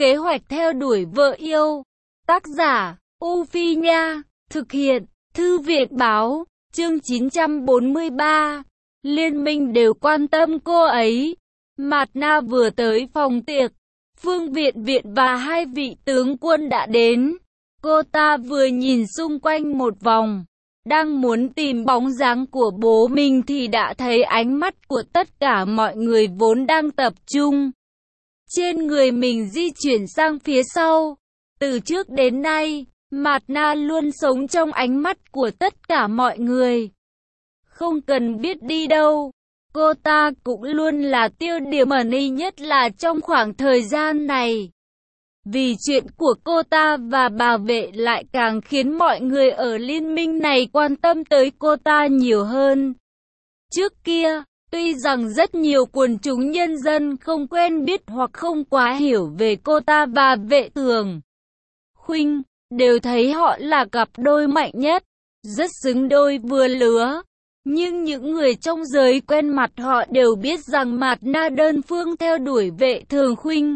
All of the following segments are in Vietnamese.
Kế hoạch theo đuổi vợ yêu. Tác giả, U Phi Nha. Thực hiện, Thư viện Báo. Chương 943. Liên minh đều quan tâm cô ấy. Mạt Na vừa tới phòng tiệc, Phương Viện Viện và hai vị tướng quân đã đến. Cô ta vừa nhìn xung quanh một vòng, đang muốn tìm bóng dáng của bố mình thì đã thấy ánh mắt của tất cả mọi người vốn đang tập trung trên người mình di chuyển sang phía sau. Từ trước đến nay, Mạt Na luôn sống trong ánh mắt của tất cả mọi người. Không cần biết đi đâu, cô ta cũng luôn là tiêu điểm ẩn ý, nhất là trong khoảng thời gian này. Vì chuyện của cô ta và bà Vệ lại càng khiến mọi người ở liên minh này quan tâm tới cô ta nhiều hơn. Trước kia, tuy rằng rất nhiều quần chúng nhân dân không quen biết hoặc không quá hiểu về cô ta và Vệ Thường Khuynh, đều thấy họ là cặp đôi mạnh nhất, rất xứng đôi vừa lứa. Nhưng những người trong giới quen mặt họ đều biết rằng Mạt Na đơn phương theo đuổi Vệ Thường Khuynh.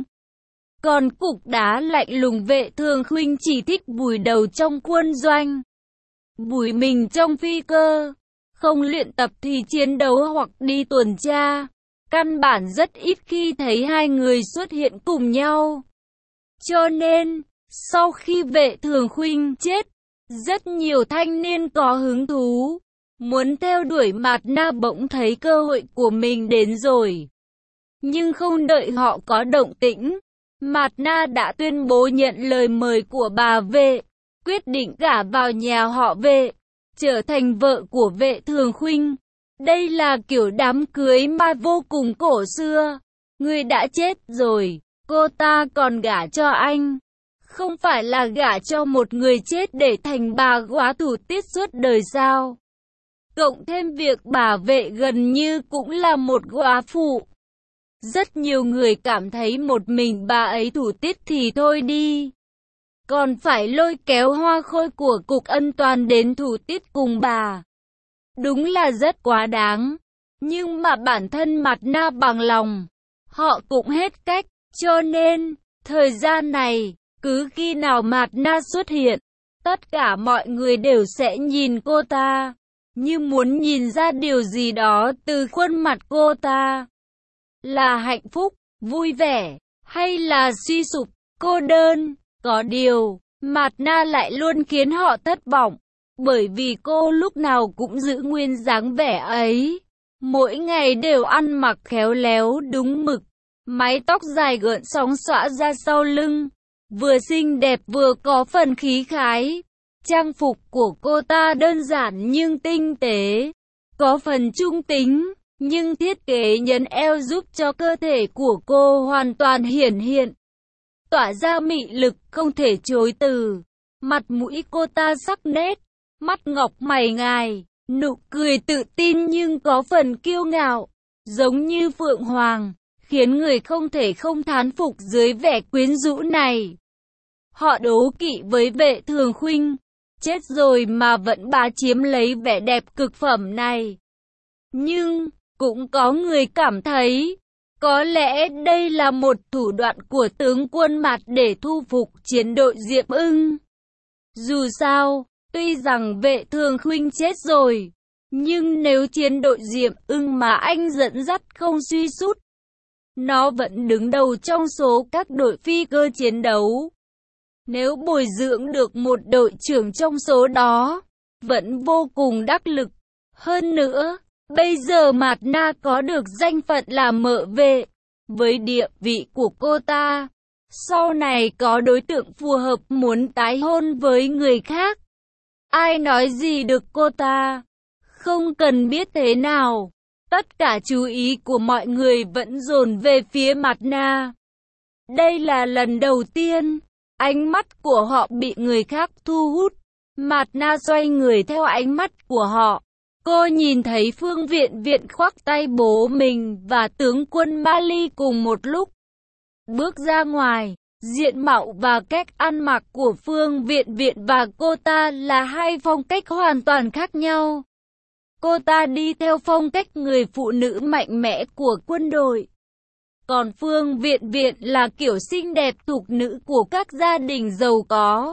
Còn cục đá lạnh lùng Vệ Thường Khuynh chỉ thích vùi đầu trong quân doanh, vùi mình trong phi cơ, không luyện tập thì chiến đấu hoặc đi tuần tra. Căn bản rất ít khi thấy hai người xuất hiện cùng nhau. Cho nên, sau khi Vệ Thường Khuynh chết, rất nhiều thanh niên có hứng thú muốn theo đuổi Mạt Na bỗng thấy cơ hội của mình đến rồi. Nhưng không đợi họ có động tĩnh, Mạt Na đã tuyên bố nhận lời mời của bà Vệ, quyết định gả vào nhà họ Vệ, trở thành vợ của Vệ Thường Khuynh. Đây là kiểu đám cưới mà vô cùng cổ xưa. Người đã chết rồi, cô ta còn gả cho anh. Không phải là gả cho một người chết để thành bà góa thủ tiết suốt đời sao? Cộng thêm việc bà Vệ gần như cũng là một góa phụ. Rất nhiều người cảm thấy một mình bà ấy thủ tiết thì thôi đi, còn phải lôi kéo Hoa Khôi của Cục Ân Toàn đến thủ tiết cùng bà. Đúng là rất quá đáng. Nhưng mà bản thân Mạt Na bằng lòng, họ cũng hết cách. Cho nên, thời gian này, cứ khi nào Mạt Na xuất hiện, tất cả mọi người đều sẽ nhìn cô ta, như muốn nhìn ra điều gì đó từ khuôn mặt cô ta. Là hạnh phúc, vui vẻ, hay là suy sụp, cô đơn. Có điều, Mạt Na lại luôn khiến họ thất vọng, bởi vì cô lúc nào cũng giữ nguyên dáng vẻ ấy. Mỗi ngày đều ăn mặc khéo léo đúng mực, mái tóc dài gợn sóng xõa ra sau lưng, vừa xinh đẹp vừa có phần khí khái. Trang phục của cô ta đơn giản nhưng tinh tế, có phần trung tính, nhưng thiết kế nhấn eo giúp cho cơ thể của cô hoàn toàn hiển hiện, tỏa ra mị lực không thể chối từ. Mặt mũi cô ta sắc nét, mắt ngọc mày ngài, nụ cười tự tin nhưng có phần kiêu ngạo, giống như phượng hoàng, khiến người không thể không thán phục dưới vẻ quyến rũ này. Họ đố kỵ với Vệ Thường Khuynh, chết rồi mà vẫn bá chiếm lấy vẻ đẹp cực phẩm này. Nhưng, cũng có người cảm thấy, có lẽ đây là một thủ đoạn của tướng quân Mạt để thu phục chiến đội Diệm Ưng. Dù sao, tuy rằng Vệ Thường Khuynh chết rồi, nhưng nếu chiến đội Diệm Ưng mà anh dẫn dắt không suy sút, nó vẫn đứng đầu trong số các đội phi cơ chiến đấu. Nếu bồi dưỡng được một đội trưởng trong số đó, vẫn vô cùng đắc lực. Hơn nữa, bây giờ Mạt Na có được danh phận là mợ Vệ, với địa vị của cô ta, sau này có đối tượng phù hợp muốn tái hôn với người khác, ai nói gì được cô ta. Không cần biết thế nào, tất cả chú ý của mọi người vẫn dồn về phía Mạt Na. Đây là lần đầu tiên ánh mắt của họ bị người khác thu hút. Mạt Na xoay người theo ánh mắt của họ. Cô nhìn thấy Phương Viện Viện khoác tay bố mình và tướng quân Mali cùng một lúc bước ra ngoài. Diện mạo và cách ăn mặc của Phương Viện Viện và cô ta là hai phong cách hoàn toàn khác nhau. Cô ta đi theo phong cách người phụ nữ mạnh mẽ của quân đội, Còn Phương Viện Viện là kiểu xinh đẹp thục nữ của các gia đình giàu có.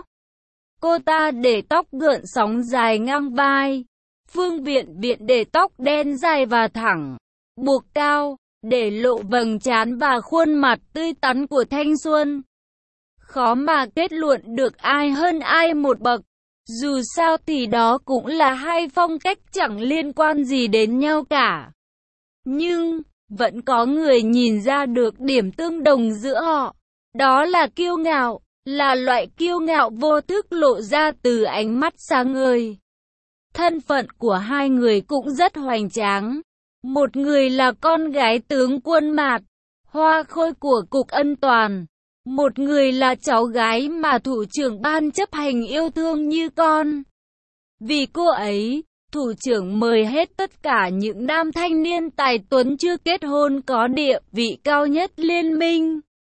Cô ta để tóc gợn sóng dài ngang vai. Phương Viện Viện để tóc đen dài và thẳng, buộc cao, để lộ vầng trán và khuôn mặt tươi tắn của thanh xuân. Khó mà kết luận được ai hơn ai một bậc. Dù sao thì đó cũng là hai phong cách chẳng liên quan gì đến nhau cả. Nhưng vẫn có người nhìn ra được điểm tương đồng giữa họ. Đó là kiêu ngạo, là loại kiêu ngạo vô thức lộ ra từ ánh mắt sáng ngời. Thân phận của hai người cũng rất hoành tráng. Một người là con gái tướng quân Mạt, hoa khôi của Cục Ân Toàn. Một người là cháu gái mà thủ trưởng ban chấp hành yêu thương như con. Vì cô ấy, thủ trưởng mời hết tất cả những nam thanh niên tài tuấn chưa kết hôn có địa vị cao nhất liên minh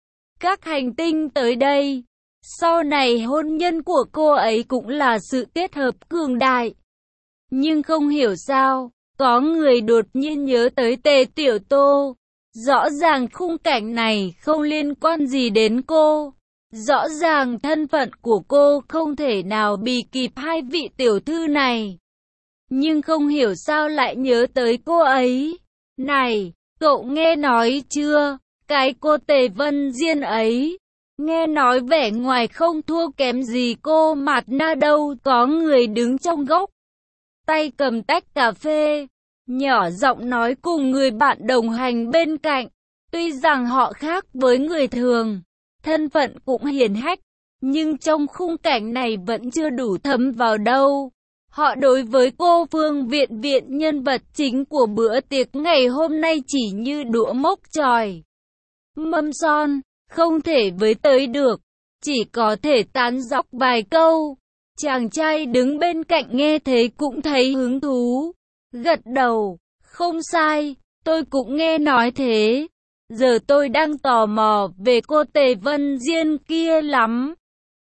các hành tinh tới đây. Sau này hôn nhân của cô ấy cũng là sự kết hợp cường đại. Nhưng không hiểu sao, có người đột nhiên nhớ tới Tề Tiểu Tô. Rõ ràng khung cảnh này không liên quan gì đến cô. Rõ ràng thân phận của cô không thể nào bì kịp hai vị tiểu thư này. Nhưng không hiểu sao lại nhớ tới cô ấy. Này, cậu nghe nói chưa? Cái cô Tề Vân Diên ấy, nghe nói vẻ ngoài không thua kém gì cô Mạt Na đâu. Có người đứng trong góc, tay cầm tách cà phê, nhỏ giọng nói cùng người bạn đồng hành bên cạnh. Tuy rằng họ khác với người thường, thân phận cũng hiển hách, nhưng trong khung cảnh này vẫn chưa đủ thấm vào đâu. Họ đối với cô Phương Viện Viện, nhân vật chính của bữa tiệc ngày hôm nay, chỉ như đũa mốc chòi mâm son, không thể với tới được, chỉ có thể tán dóc vài câu. Chàng trai đứng bên cạnh nghe thế cũng thấy hứng thú, gật đầu, không sai, tôi cũng nghe nói thế. Giờ tôi đang tò mò về cô Tề Vân Diên kia lắm.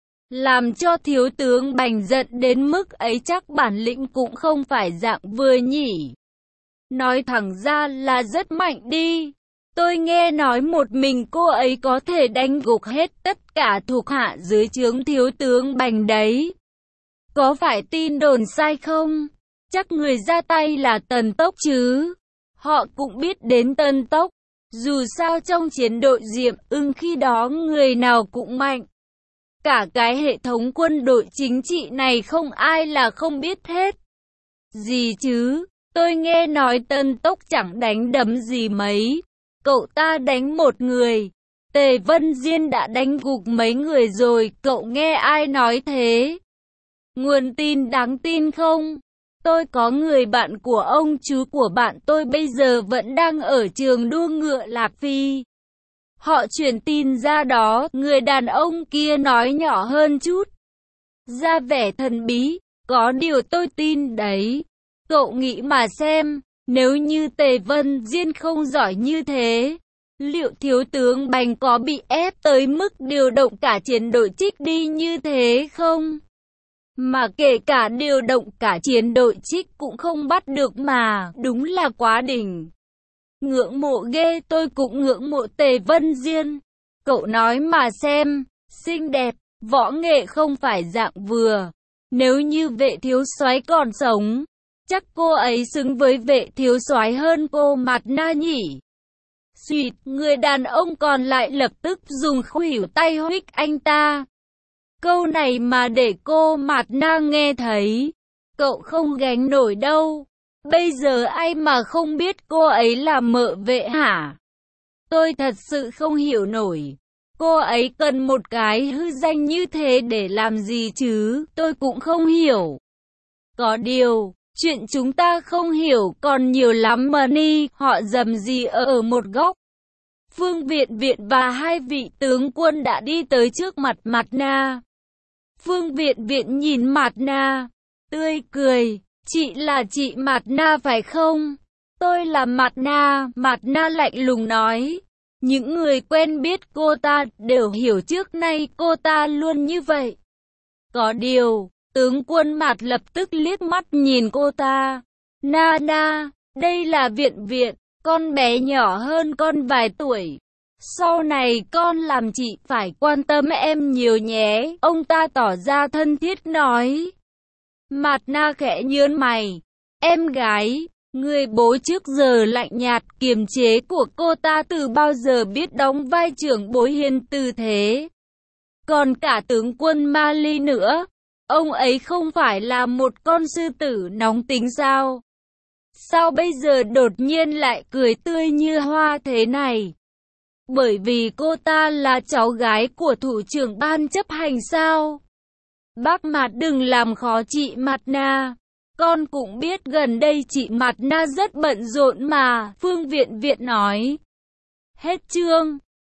Làm cho thiếu tướng Bành giận đến mức ấy chắc bản lĩnh cũng không phải dạng vừa nhỉ. Nói thẳng ra là rất mạnh đi. Tôi nghe nói một mình cô ấy có thể đánh gục hết tất cả thuộc hạ dưới trướng thiếu tướng Bành đấy. Có phải tin đồn sai không? Chắc người ra tay là Tần Tốc chứ. Họ cũng biết đến Tần Tốc. Dù sao trong chiến đội Diệm Ưng khi đó người nào cũng mạnh. Cả cái hệ thống quân đội chính trị này không ai là không biết hết. Gì chứ? Tôi nghe nói Tần Tốc chẳng đánh đấm gì mấy. Cậu ta đánh một người. Tề Vân Diên đã đánh gục mấy người rồi. Cậu nghe ai nói thế? Nguồn tin đáng tin không? Tôi có người bạn của ông chú của bạn tôi bây giờ vẫn đang ở trường đua ngựa Lạc Phi. Họ truyền tin ra đó, người đàn ông kia nói nhỏ hơn chút, ra vẻ thần bí, có điều tôi tin đấy. Cậu nghĩ mà xem, nếu như Tề Vân Diên không giỏi như thế, liệu thiếu tướng Bành có bị ép tới mức điều động cả chiến đội Trích đi như thế không? Mà kể cả điều động cả chiến đội Trích cũng không bắt được mà, đúng là quá đỉnh. Ngưỡng mộ ghê, tôi cũng ngưỡng mộ Tề Vân Diên. Cậu nói mà xem, xinh đẹp, võ nghệ không phải dạng vừa. Nếu như Vệ thiếu soái còn sống, chắc cô ấy xứng với Vệ thiếu soái hơn cô Mạt Na nhỉ. Xuyệt, người đàn ông còn lại lập tức dùng khuỷu tay huých anh ta. Câu này mà để cô Mạt Na nghe thấy, cậu không gánh nổi đâu. Bây giờ ai mà không biết cô ấy là Mợ Vệ hả? Tôi thật sự không hiểu nổi. Cô ấy cần một cái hư danh như thế để làm gì chứ? Tôi cũng không hiểu. Có điều, chuyện chúng ta không hiểu còn nhiều lắm mà ni. Họ dầm gì ở một góc. Phương Viện Viện và hai vị tướng quân đã đi tới trước mặt Mạt Na. Phương Viện Viện nhìn Mạt Na, tươi cười. Chị là chị Mạt Na phải không? Tôi là Mạt Na. Mạt Na lạnh lùng nói. Những người quen biết cô ta đều hiểu trước nay cô ta luôn như vậy. Có điều, tướng quân Mạt lập tức liếc mắt nhìn cô ta. Na Na, đây là Viện Viện, con bé nhỏ hơn con vài tuổi. Sau này con làm chị phải quan tâm em nhiều nhé. Ông ta tỏ ra thân thiết nói. Mạt Na khẽ nhướng mày. Em gái, người bố trước giờ lạnh nhạt kiềm chế của cô ta từ bao giờ biết đóng vai trưởng bối hiền từ thế. Còn cả tướng quân Mali nữa, ông ấy không phải là một con sư tử nóng tính sao? Sao bây giờ đột nhiên lại cười tươi như hoa thế này? Bởi vì cô ta là cháu gái của thủ trưởng ban chấp hành sao? Bác Mạt đừng làm khó chị Mạt Na. Con cũng biết gần đây chị Mạt Na rất bận rộn mà, Phương Viện Viện nói. Hết chương.